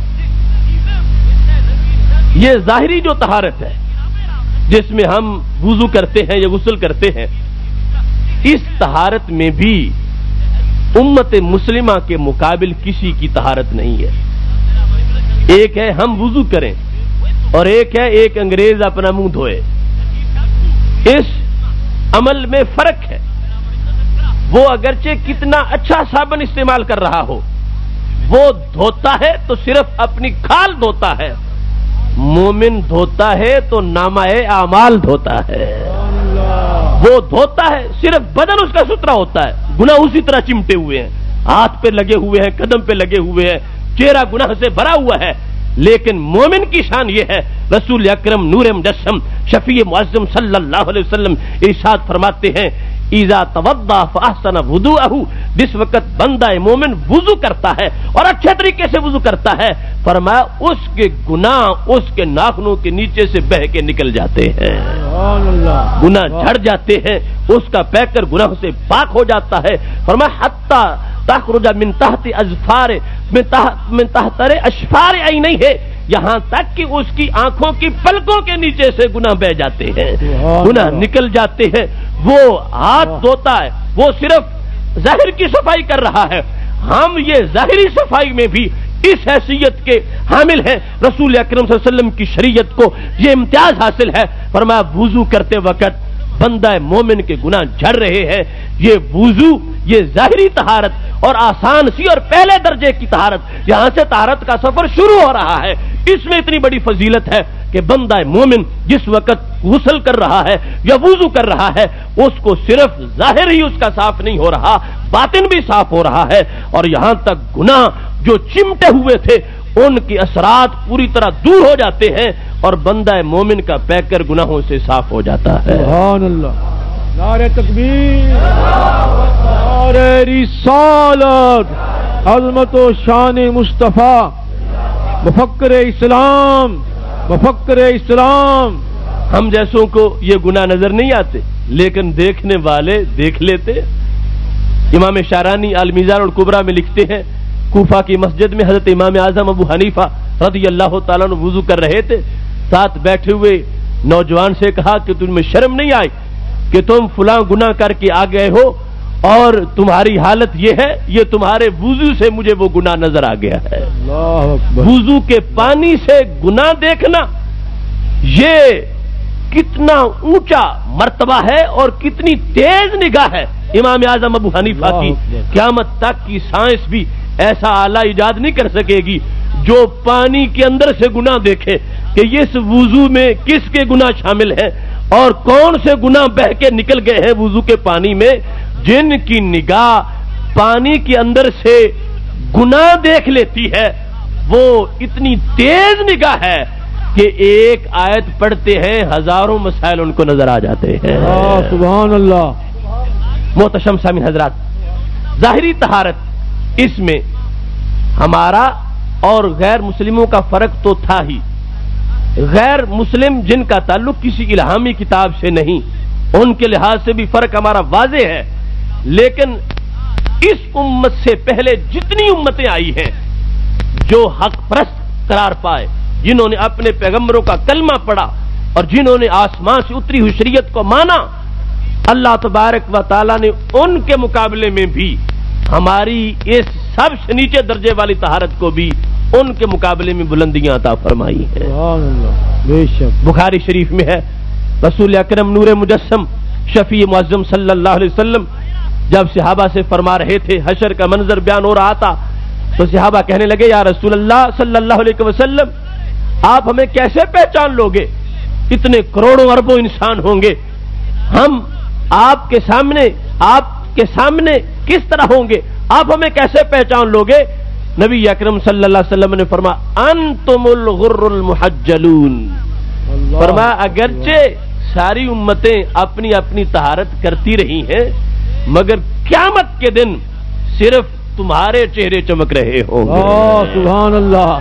یہ ظاہری جو طہارت ہے جس میں ہم وضو کرتے ہیں یا غسل کرتے ہیں، اس طہارت میں بھی امت مسلمہ کے مقابل کسی کی طہارت نہیں ہے۔ ایک ہے ہم وضو کریں اور ایک ہے ایک انگریز اپنا منہ دھوئے، اس عمل میں فرق ہے۔ وہ اگرچہ کتنا اچھا صابن استعمال کر رہا ہو، وہ دھوتا ہے تو صرف اپنی کھال دھوتا ہے، مومن دھوتا ہے تو نامہ اعمال دھوتا ہے۔ وہ دھوتا ہے صرف بدن اس کا ستھرا ہوتا ہے، گناہ اسی طرح چمٹے ہوئے ہیں، ہاتھ پہ لگے ہوئے ہیں، قدم پہ لگے ہوئے ہیں، چہرہ گناہ سے بھرا ہوا ہے۔ لیکن مومن کی شان یہ ہے، رسول اکرم نور مجسم شفیع معظم صلی اللہ علیہ وسلم ارشاد فرماتے ہیں اذا توضا فاحسن وضوءه، جس وقت بندہ مومن وضو کرتا ہے اور اچھے طریقے سے وضو کرتا ہے، فرمایا اس کے گناہ اس کے ناخنوں کے نیچے سے بہہ کے نکل جاتے ہیں، گناہ جھڑ جاتے ہیں، اس کا پیکر گناہ سے پاک ہو جاتا ہے۔ فرمایا حتی تخرج من تحت اظفار من تحت اشفار عینیہ، یہاں تک کہ اس کی آنکھوں کی پلکوں کے نیچے سے گناہ بہ جاتے ہیں، گناہ نکل جاتے ہیں۔ وہ ہاتھ دھوتا ہے، وہ صرف ظاہر کی صفائی کر رہا ہے، ہم یہ ظاہری صفائی میں بھی اس حیثیت کے حامل ہیں۔ رسول اکرم صلی اللہ علیہ وسلم کی شریعت کو یہ امتیاز حاصل ہے، فرمایا وضو کرتے وقت بندہ مومن کے گناہ جھڑ رہے ہیں۔ یہ وضو، یہ ظاہری طہارت اور آسان سی اور پہلے درجے کی طہارت، یہاں سے طہارت کا سفر شروع ہو رہا ہے۔ اس میں اتنی بڑی فضیلت ہے کہ بندہ مومن جس وقت غسل کر رہا ہے یا وضو کر رہا ہے، اس کو صرف ظاہر ہی اس کا صاف نہیں ہو رہا، باطن بھی صاف ہو رہا ہے، اور یہاں تک گناہ جو چمٹے ہوئے تھے ان کے اثرات پوری طرح دور ہو جاتے ہیں اور بندہ مومن کا پیکر گناہوں سے صاف ہو جاتا ہے۔ سبحان اللہ، نعرہ تکبیر، نعرہ رسالت، عظمت و شان مصطفیٰ، مفکر اسلام، مفکر اسلام۔ ہم جیسوں کو یہ گناہ نظر نہیں آتے لیکن دیکھنے والے دیکھ لیتے۔ امام شارانی المیزان الکبریٰ میں لکھتے ہیں کوفہ کی مسجد میں حضرت امام اعظم ابو حنیفہ رضی اللہ تعالیٰ عنہ وضو کر رہے تھے، ساتھ بیٹھے ہوئے نوجوان سے کہا کہ تمہیں شرم نہیں آئی کہ تم فلاں گناہ کر کے آ گئے ہو اور تمہاری حالت یہ ہے، یہ تمہارے وضو سے مجھے وہ گناہ نظر آ گیا ہے۔ وضو کے پانی سے گناہ دیکھنا یہ کتنا اونچا مرتبہ ہے اور کتنی تیز نگاہ ہے امام اعظم ابو حنیفہ کی، قیامت تک کی سائنس بھی ایسا آلہ ایجاد نہیں کر سکے گی جو پانی کے اندر سے گناہ دیکھے کہ اس وضو میں کس کے گناہ شامل ہیں اور کون سے گناہ بہ کے نکل گئے ہیں وضو کے پانی میں۔ جن کی نگاہ پانی کے اندر سے گناہ دیکھ لیتی ہے وہ اتنی تیز نگاہ ہے کہ ایک آیت پڑھتے ہیں ہزاروں مسائل ان کو نظر آ جاتے ہیں۔ سبحان اللہ۔ محتشم سامعین حضرات، ظاہری طہارت اس میں ہمارا اور غیر مسلموں کا فرق تو تھا ہی، غیر مسلم جن کا تعلق کسی الہامی کتاب سے نہیں، ان کے لحاظ سے بھی فرق ہمارا واضح ہے، لیکن اس امت سے پہلے جتنی امتیں آئی ہیں جو حق پرست قرار پائے، جنہوں نے اپنے پیغمبروں کا کلمہ پڑھا اور جنہوں نے آسمان سے اتری ہوئی شریعت کو مانا، اللہ تبارک و تعالی نے ان کے مقابلے میں بھی ہماری اس سب سے نیچے درجے والی طہارت کو بھی ان کے مقابلے میں بلندیاں عطا فرمائی ہیں۔ بے شک بخاری شریف میں ہے، رسول اکرم نور مجسم شفیع معظم صلی اللہ علیہ وسلم جب صحابہ سے فرما رہے تھے، حشر کا منظر بیان ہو رہا تھا، تو صحابہ کہنے لگے یا رسول اللہ صلی اللہ علیہ وسلم آپ ہمیں کیسے پہچان لوگے؟ اتنے کروڑوں اربوں انسان ہوں گے، ہم آپ کے سامنے کس طرح ہوں گے؟ آپ ہمیں کیسے پہچان لوگے؟ نبی اکرم صلی اللہ علیہ وسلم نے فرمایا انتم الغر المحجلون، فرمایا اگرچہ ساری امتیں اپنی اپنی طہارت کرتی رہی ہیں مگر قیامت کے دن صرف تمہارے چہرے چمک رہے ہوں گے۔ سبحان اللہ۔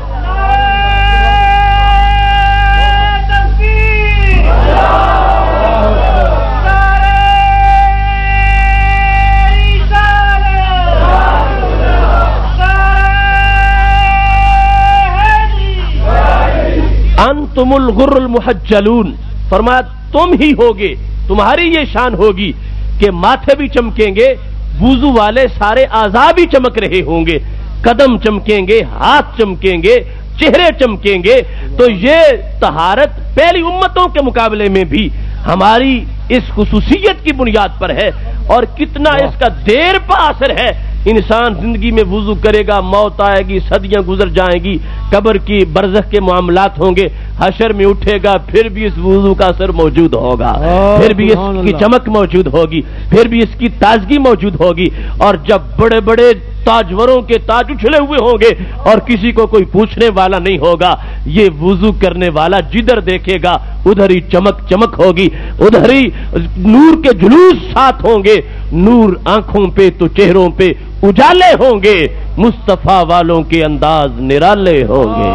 انتم الغر المحجلون، فرمایا تم ہی ہوگے، تمہاری یہ شان ہوگی کہ ماتھے بھی چمکیں گے، وضو والے سارے اعضاء بھی چمک رہے ہوں گے، قدم چمکیں گے، ہاتھ چمکیں گے، چہرے چمکیں گے۔ تو یہ طہارت پہلی امتوں کے مقابلے میں بھی ہماری اس خصوصیت کی بنیاد پر ہے، اور کتنا اس کا دیر پا اثر ہے۔ انسان زندگی میں وضو کرے گا، موت آئے گی، صدیاں گزر جائیں گی، قبر کی برزخ کے معاملات ہوں گے، حشر میں اٹھے گا، پھر بھی اس وضو کا اثر موجود ہوگا، پھر بھی اس کی چمک موجود ہوگی، پھر بھی اس کی تازگی موجود ہوگی۔ اور جب بڑے بڑے تاجوروں کے تاج اچھلے ہوئے ہوں گے اور کسی کو کوئی پوچھنے والا نہیں ہوگا، یہ وضو کرنے والا جدھر دیکھے گا ادھر ہی چمک ہوگی، ادھر ہی نور کے جلوس ساتھ ہوں گے، نور آنکھوں پہ تو چہروں پہ اجالے ہوں گے، مصطفیٰ والوں کے انداز نرالے ہوں گے۔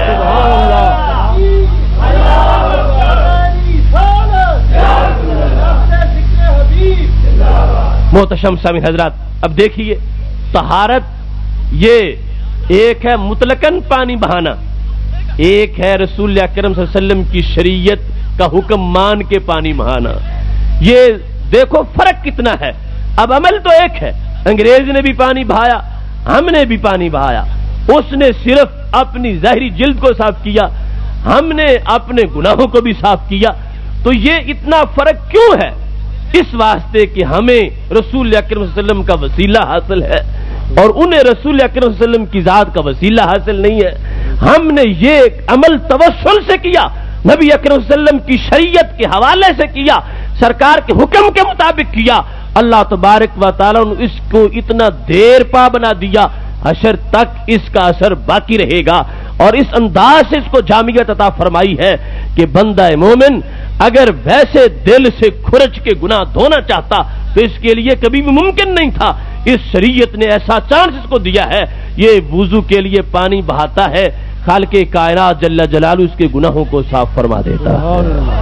محتشم سامعین حضرات، اب دیکھیے طہارت یہ ایک ہے مطلقاً پانی بہانا، ایک ہے رسول اکرم صلی اللہ علیہ وسلم کی شریعت کا حکم مان کے پانی بہانا۔ یہ دیکھو فرق کتنا ہے۔ اب عمل تو ایک ہے، انگریز نے بھی پانی بہایا، ہم نے بھی پانی بہایا، اس نے صرف اپنی ظاہری جلد کو صاف کیا، ہم نے اپنے گناہوں کو بھی صاف کیا۔ تو یہ اتنا فرق کیوں ہے؟ اس واسطے کہ ہمیں رسول اکرم صلی اللہ علیہ وسلم کا وسیلہ حاصل ہے اور انہیں رسول اکرم صلی اللہ علیہ وسلم کی ذات کا وسیلہ حاصل نہیں ہے۔ ہم نے یہ عمل توسل سے کیا، نبی اکرم صلی اللہ علیہ وسلم کی شریعت کے حوالے سے کیا، سرکار کے حکم کے مطابق کیا۔ اللہ تبارک و تعالیٰ نے اس کو اتنا دیر پا بنا دیا، حشر تک اس کا اثر باقی رہے گا، اور اس انداز سے اس کو جامعیت عطا فرمائی ہے کہ بندہ مومن اگر ویسے دل سے کھرچ کے گناہ دھونا چاہتا تو اس کے لیے کبھی بھی ممکن نہیں تھا۔ اس شریعت نے ایسا چانس اس کو دیا ہے، یہ وضو کے لیے پانی بہاتا ہے، خالق کائنات جل جلالہ اس کے گناہوں کو صاف فرما دیتا ہے۔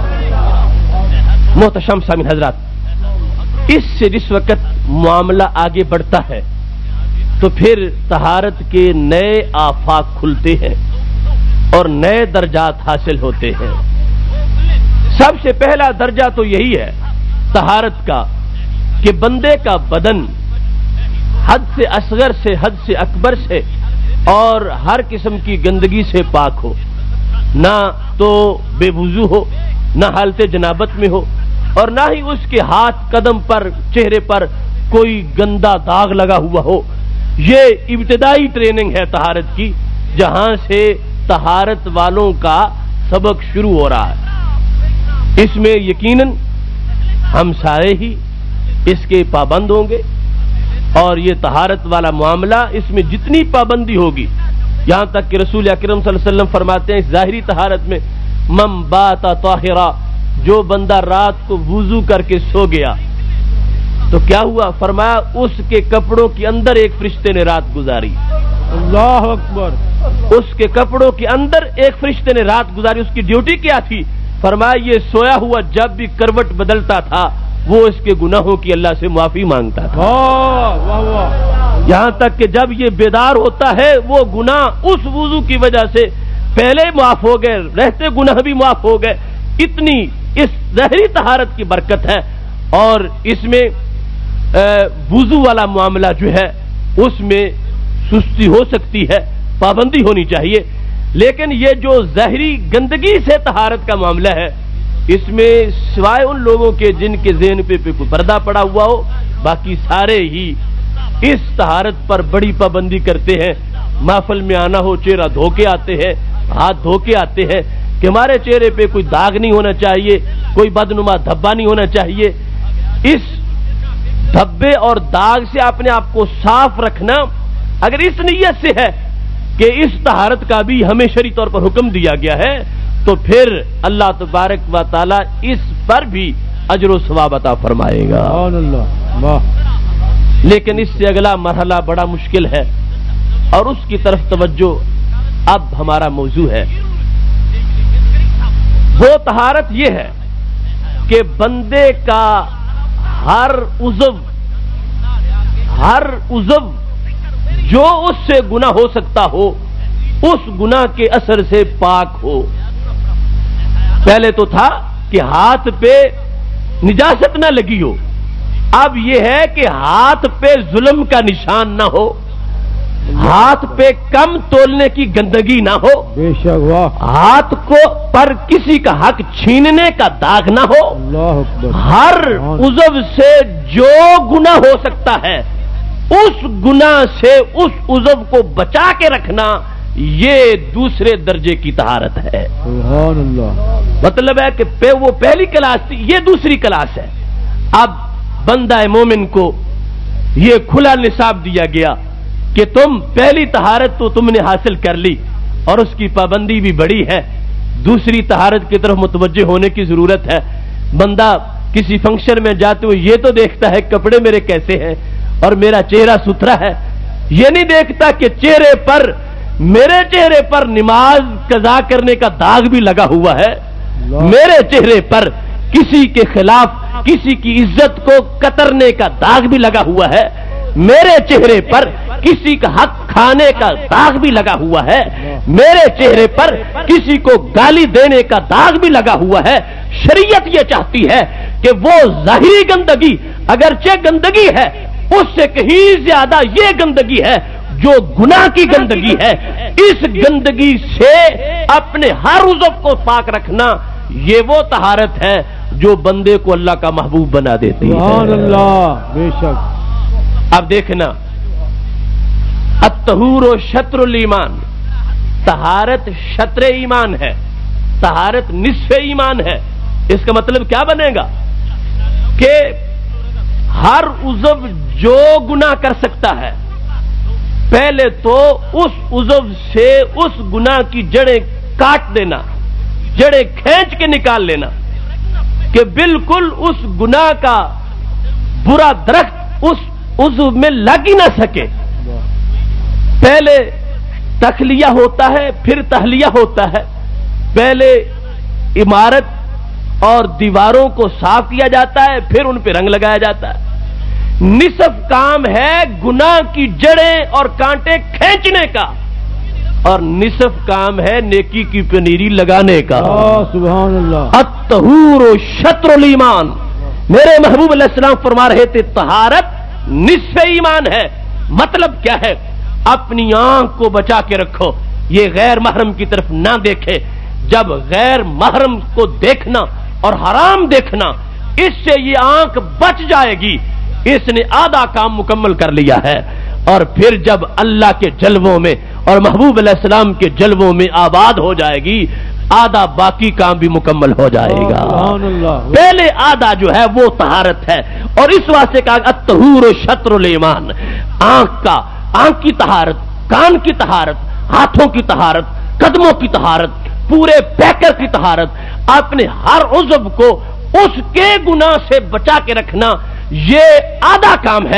محتشم سامعین حضرات، اس سے جس وقت معاملہ آگے بڑھتا ہے تو پھر طہارت کے نئے آفاق کھلتے ہیں اور نئے درجات حاصل ہوتے ہیں۔ سب سے پہلا درجہ تو یہی ہے طہارت کا کہ بندے کا بدن حد سے اصغر سے حد سے اکبر سے اور ہر قسم کی گندگی سے پاک ہو، نہ تو بے وضو ہو، نہ حالت جنابت میں ہو، اور نہ ہی اس کے ہاتھ قدم پر چہرے پر کوئی گندا داغ لگا ہوا ہو۔ یہ ابتدائی ٹریننگ ہے طہارت کی، جہاں سے طہارت والوں کا سبق شروع ہو رہا ہے۔ اس میں یقیناً ہم سارے ہی اس کے پابند ہوں گے، اور یہ طہارت والا معاملہ اس میں جتنی پابندی ہوگی، یہاں تک کہ رسول اکرم صلی اللہ علیہ وسلم فرماتے ہیں اس ظاہری طہارت میں من بات طاہرا، جو بندہ رات کو وضو کر کے سو گیا تو کیا ہوا؟ فرمایا اس کے کپڑوں کے اندر ایک فرشتے نے رات گزاری، اللہ اکبر۔ اس کے کپڑوں کے اندر ایک فرشتے نے رات گزاری، اس کی ڈیوٹی کیا تھی؟ فرمایا یہ سویا ہوا جب بھی کروٹ بدلتا تھا وہ اس کے گناہوں کی اللہ سے معافی مانگتا تھا، یہاں تک کہ جب یہ بیدار ہوتا ہے وہ گناہ اس وضو کی وجہ سے پہلے معاف ہو گئے، رہتے گناہ بھی معاف ہو گئے۔ اتنی اس ظاہری طہارت کی برکت ہے، اور اس میں وضو والا معاملہ جو ہے اس میں سستی ہو سکتی ہے، پابندی ہونی چاہیے، لیکن یہ جو ظاہری گندگی سے طہارت کا معاملہ ہے اس میں سوائے ان لوگوں کے جن کے ذہن پہ کوئی پردہ پڑا ہوا ہو، باقی سارے ہی اس طہارت پر بڑی پابندی کرتے ہیں۔ محفل میں آنا ہو چہرہ دھو کے آتے ہیں، ہاتھ دھو کے آتے ہیں کہ ہمارے چہرے پہ کوئی داغ نہیں ہونا چاہیے، کوئی بدنما دھبا نہیں ہونا چاہیے۔ اس دھبے اور داغ سے اپنے آپ کو صاف رکھنا اگر اس نیت سے ہے کہ اس طہارت کا بھی ہمیں شرعی طور پر حکم دیا گیا ہے تو پھر اللہ تبارک و تعالی اس پر بھی اجر و ثواب عطا فرمائے گا۔ لیکن اس سے اگلا مرحلہ بڑا مشکل ہے، اور اس کی طرف توجہ اب ہمارا موضوع ہے۔ وہ طہارت یہ ہے کہ بندے کا ہر عضو جو اس سے گناہ ہو سکتا ہو اس گناہ کے اثر سے پاک ہو۔ پہلے تو تھا کہ ہاتھ پہ نجاست نہ لگی ہو، اب یہ ہے کہ ہاتھ پہ ظلم کا نشان نہ ہو، ہاتھ پہ کم تولنے کی گندگی نہ ہو، بے شک واہ، ہاتھ کو پر کسی کا حق چھیننے کا داغ نہ ہو، اللہ اکبر، ہر عضو سے جو گناہ ہو سکتا ہے اس گناہ سے اس عضو کو بچا کے رکھنا، یہ دوسرے درجے کی طہارت ہے۔ سبحان اللہ، مطلب ہے کہ وہ پہلی کلاس تھی، یہ دوسری کلاس ہے۔ اب بندہ مومن کو یہ کھلا نصاب دیا گیا کہ تم پہلی طہارت تو تم نے حاصل کر لی اور اس کی پابندی بھی بڑی ہے، دوسری طہارت کی طرف متوجہ ہونے کی ضرورت ہے۔ بندہ کسی فنکشن میں جاتے ہوئے یہ تو دیکھتا ہے کپڑے میرے کیسے ہیں اور میرا چہرہ ستھرا ہے، یہ نہیں دیکھتا کہ میرے چہرے پر نماز قضا کرنے کا داغ بھی لگا ہوا ہے، میرے چہرے پر کسی کے خلاف کسی کی عزت کو کترنے کا داغ بھی لگا ہوا ہے، میرے چہرے پر کسی کا حق کھانے کا داغ بھی لگا ہوا ہے، میرے چہرے پر کسی کو گالی دینے کا داغ بھی لگا ہوا ہے۔ شریعت یہ چاہتی ہے کہ وہ ظاہری گندگی اگرچہ گندگی ہے اس سے کہیں زیادہ یہ گندگی ہے جو گناہ کی گندگی ہے، اس گندگی سے اپنے ہر عضو کو پاک رکھنا، یہ وہ طہارت ہے جو بندے کو اللہ کا محبوب بنا دیتی ہے۔ سبحان اللہ، بے شک۔ اب دیکھنا، الطہور شطر الایمان، طہارت شطر ایمان ہے، طہارت نصف ایمان ہے۔ اس کا مطلب کیا بنے گا کہ ہر عضو جو گناہ کر سکتا ہے پہلے تو اس عضو سے اس گناہ کی جڑیں کاٹ دینا، جڑیں کھینچ کے نکال لینا کہ بالکل اس گناہ کا برا درخت اس عضو میں لگ ہی نہ سکے۔ پہلے تخلیہ ہوتا ہے پھر تہلیہ ہوتا ہے، پہلے عمارت اور دیواروں کو صاف کیا جاتا ہے پھر ان پہ رنگ لگایا جاتا ہے۔ نصف کام ہے گناہ کی جڑیں اور کانٹے کھینچنے کا، اور نصف کام ہے نیکی کی پنیری لگانے کا۔ سبحان اللہ، الطہور شطر الایمان۔ میرے محبوب علیہ السلام فرما رہے تھے طہارت نصف ایمان ہے۔ مطلب کیا ہے؟ اپنی آنکھ کو بچا کے رکھو، یہ غیر محرم کی طرف نہ دیکھے۔ جب غیر محرم کو دیکھنا اور حرام دیکھنا، اس سے یہ آنکھ بچ جائے گی، اس نے آدھا کام مکمل کر لیا ہے۔ اور پھر جب اللہ کے جلووں میں اور محبوب علیہ السلام کے جلووں میں آباد ہو جائے گی، آدھا باقی کام بھی مکمل ہو جائے گا۔ پہلے آدھا جو ہے وہ طہارت ہے، اور اس واسطے کہا الطہور شطر الایمان، آنکھ کی طہارت، کان کی طہارت، ہاتھوں کی طہارت، قدموں کی طہارت، پورے پیکر کی طہارت، اپنے ہر عضو کو اس کے گناہ سے بچا کے رکھنا، یہ آدھا کام ہے۔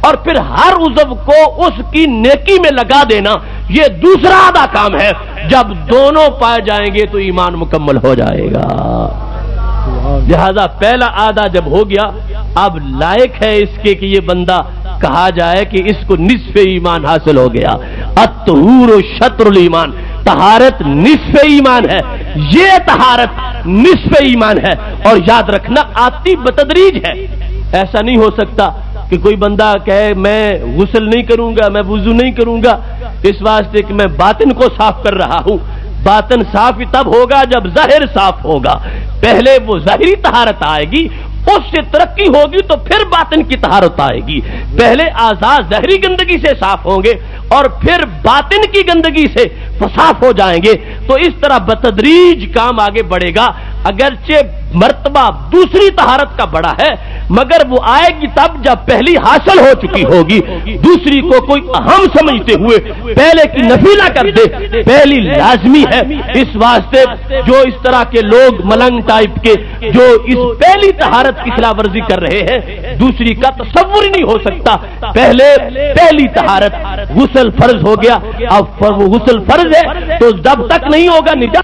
اور پھر ہر عضو کو اس کی نیکی میں لگا دینا، یہ دوسرا آدھا کام ہے۔ جب دونوں پائے جائیں گے تو ایمان مکمل ہو جائے گا۔ لہذا پہلا آدھا جب ہو گیا، اب لائق ہے اس کے کہ یہ بندہ کہا جائے کہ اس کو نصف ایمان حاصل ہو گیا۔ الطہور شطر الایمان، طہارت نصف ایمان ہے، یہ طہارت نصف ایمان ہے۔ اور یاد رکھنا آتی بتدریج ہے، ایسا نہیں ہو سکتا کہ کوئی بندہ کہے میں غسل نہیں کروں گا، میں وضو نہیں کروں گا اس واسطے کہ میں باطن کو صاف کر رہا ہوں۔ باطن صاف ہی تب ہوگا جب ظاہر صاف ہوگا۔ پہلے وہ ظاہری طہارت آئے گی، اس سے ترقی ہوگی تو پھر باطن کی طہارت آئے گی۔ پہلے اعضاء ظاہری گندگی سے صاف ہوں گے اور پھر باطن کی گندگی سے صاف ہو جائیں گے، تو اس طرح بتدریج کام آگے بڑھے گا۔ اگرچہ مرتبہ دوسری طہارت کا بڑا ہے، مگر وہ آئے گی تب جب پہلی حاصل ہو چکی ہوگی۔ دوسری کو کوئی اہم سمجھتے ہوئے پہلے کی نفی نہ کر دے، پہلی لازمی ہے۔ اس واسطے جو اس طرح کے لوگ ملنگ ٹائپ کے جو اس پہلی طہارت کی خلاف ورزی کر رہے ہیں، دوسری کا تصور ہی نہیں ہو سکتا۔ پہلی طہارت غسل فرض ہو گیا، اب وہ غسل فرض ہے تو جب تک نہیں ہوگا نجات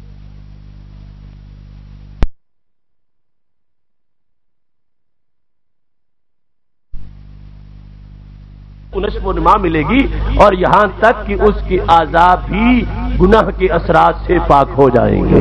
نشو و نما ملے گی، اور یہاں تک کہ اس کی اعضاء بھی گناہ کے اثرات سے پاک ہو جائیں گے۔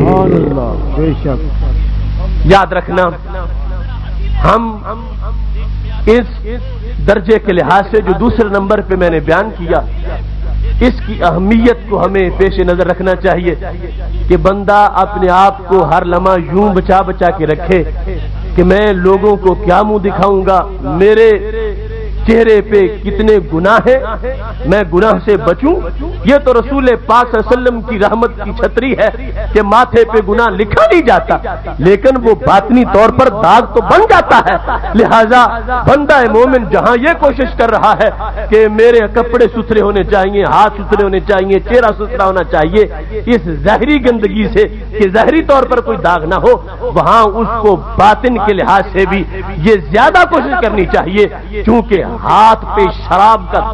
یاد رکھنا، ہم اس درجے کے لحاظ سے جو دوسرے نمبر پہ میں نے بیان کیا، اس کی اہمیت کو ہمیں پیش نظر رکھنا چاہیے کہ بندہ اپنے آپ کو ہر لمحہ یوں بچا بچا کے رکھے کہ میں لوگوں کو کیا منہ دکھاؤں گا، میرے چہرے پہ کتنے گناہ ہیں، میں گناہ سے بچوں۔ یہ تو رسول پاک صلی اللہ علیہ وسلم کی رحمت کی چھتری ہے کہ ماتھے پہ گناہ لکھا نہیں جاتا، لیکن وہ باطنی طور پر داغ تو بن جاتا ہے۔ لہذا بندہ مومن جہاں یہ کوشش کر رہا ہے کہ میرے کپڑے ستھرے ہونے چاہیے، ہاتھ ستھرے ہونے چاہیے، چہرہ ستھرا ہونا چاہیے، اس ظاہری گندگی سے کہ ظاہری طور پر کوئی داغ نہ ہو، وہاں اس کو باطن کے لحاظ سے بھی یہ زیادہ کوشش کرنی چاہیے، کیونکہ ہاتھ پہ شراب کا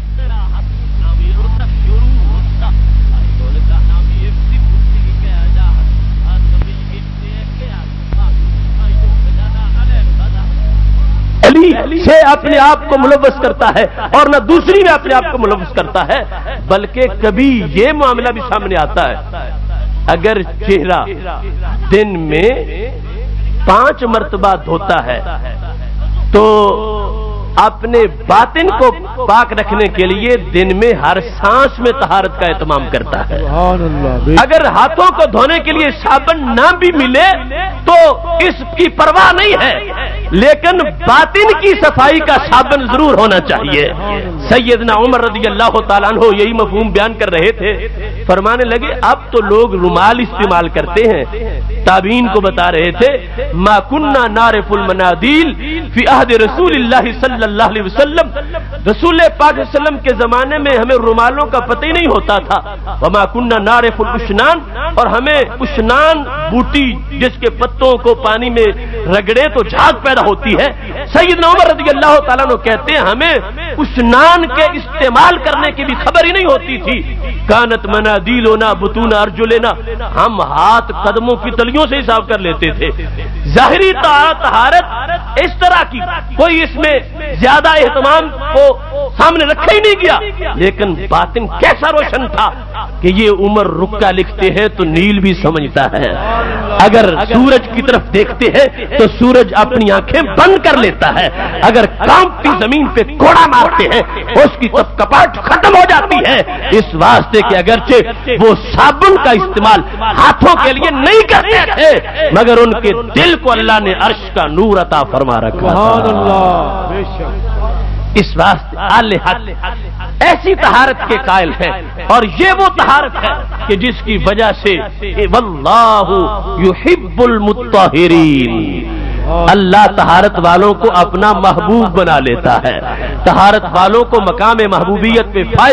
سے اپنے آپ کو ملوث کرتا ہے اور نہ دوسری میں اپنے آپ کو ملوث کرتا ہے، بلکہ کبھی یہ معاملہ بھی سامنے آتا ہے، اگر چہرہ دن میں 5 مرتبہ دھوتا ہے تو اپنے باطن کو پاک رکھنے کے لیے دن میں ہر سانس میں طہارت کا اہتمام کرتا ہے۔ اگر ہاتھوں کو دھونے کے لیے صابن نہ بھی ملے تو اس کی پرواہ نہیں ہے، لیکن باطن کی صفائی کا صابن ضرور ہونا چاہیے۔ سیدنا عمر رضی اللہ تعالیٰ عنہ یہی مفہوم بیان کر رہے تھے، فرمانے لگے اب تو لوگ رومال استعمال کرتے ہیں، تابعین کو بتا رہے تھے ما کننا نعرف المنادیل فی عہد رسول اللہ صلی اللہ علیہ وسلم، رسول پاک صلی اللہ علیہ وسلم کے زمانے میں ہمیں رومالوں کا پتہ ہی نہیں ہوتا تھا، وما کننا نعرف الاشنان، اور ہمیں اشنان بوٹی جس کے پتوں کو پانی میں رگڑے تو جھاگ پیدا ہوتی ہے۔ سیدنا عمر رضی اللہ تعالیٰ عنہ کہتے ہیں ہمیں اشنان کے استعمال کرنے کی بھی خبر ہی نہیں ہوتی تھی، کانت منادیلنا بطون ارجلنا، ہم ہاتھ قدموں کی تلیوں سے ہی صاف کر لیتے تھے۔ ظاہری طہارت اس طرح کی کوئی اس میں زیادہ اہتمام کو سامنے رکھا ہی نہیں گیا، لیکن باطن کیسا روشن تھا کہ یہ عمر رکا لکھتے ہیں تو نیل بھی سمجھتا ہے، اگر سورج کی طرف دیکھتے ہیں تو سورج اپنی آنکھیں بند کر لیتا ہے، اگر کانپتی زمین پہ کوڑا مارتے ہیں اس کی تب کپاٹ ختم ہو جاتی ہے، اس واسطے کہ اگرچہ وہ صابن کا استعمال ہاتھوں کے لیے نہیں کرتے تھے مگر ان کے دل کو اللہ نے عرش کا نور عطا فرما رکھا تھا۔ اس واسطے اہل حق ایسی طہارت کے قائل ہیں، اور یہ وہ طہارت ہے کہ جس کی وجہ سے واللہ یحب المطہرین، اللہ طہارت والوں کو اپنا محبوب بنا لیتا ہے، طہارت والوں کو مقام محبوبیت پہ فائز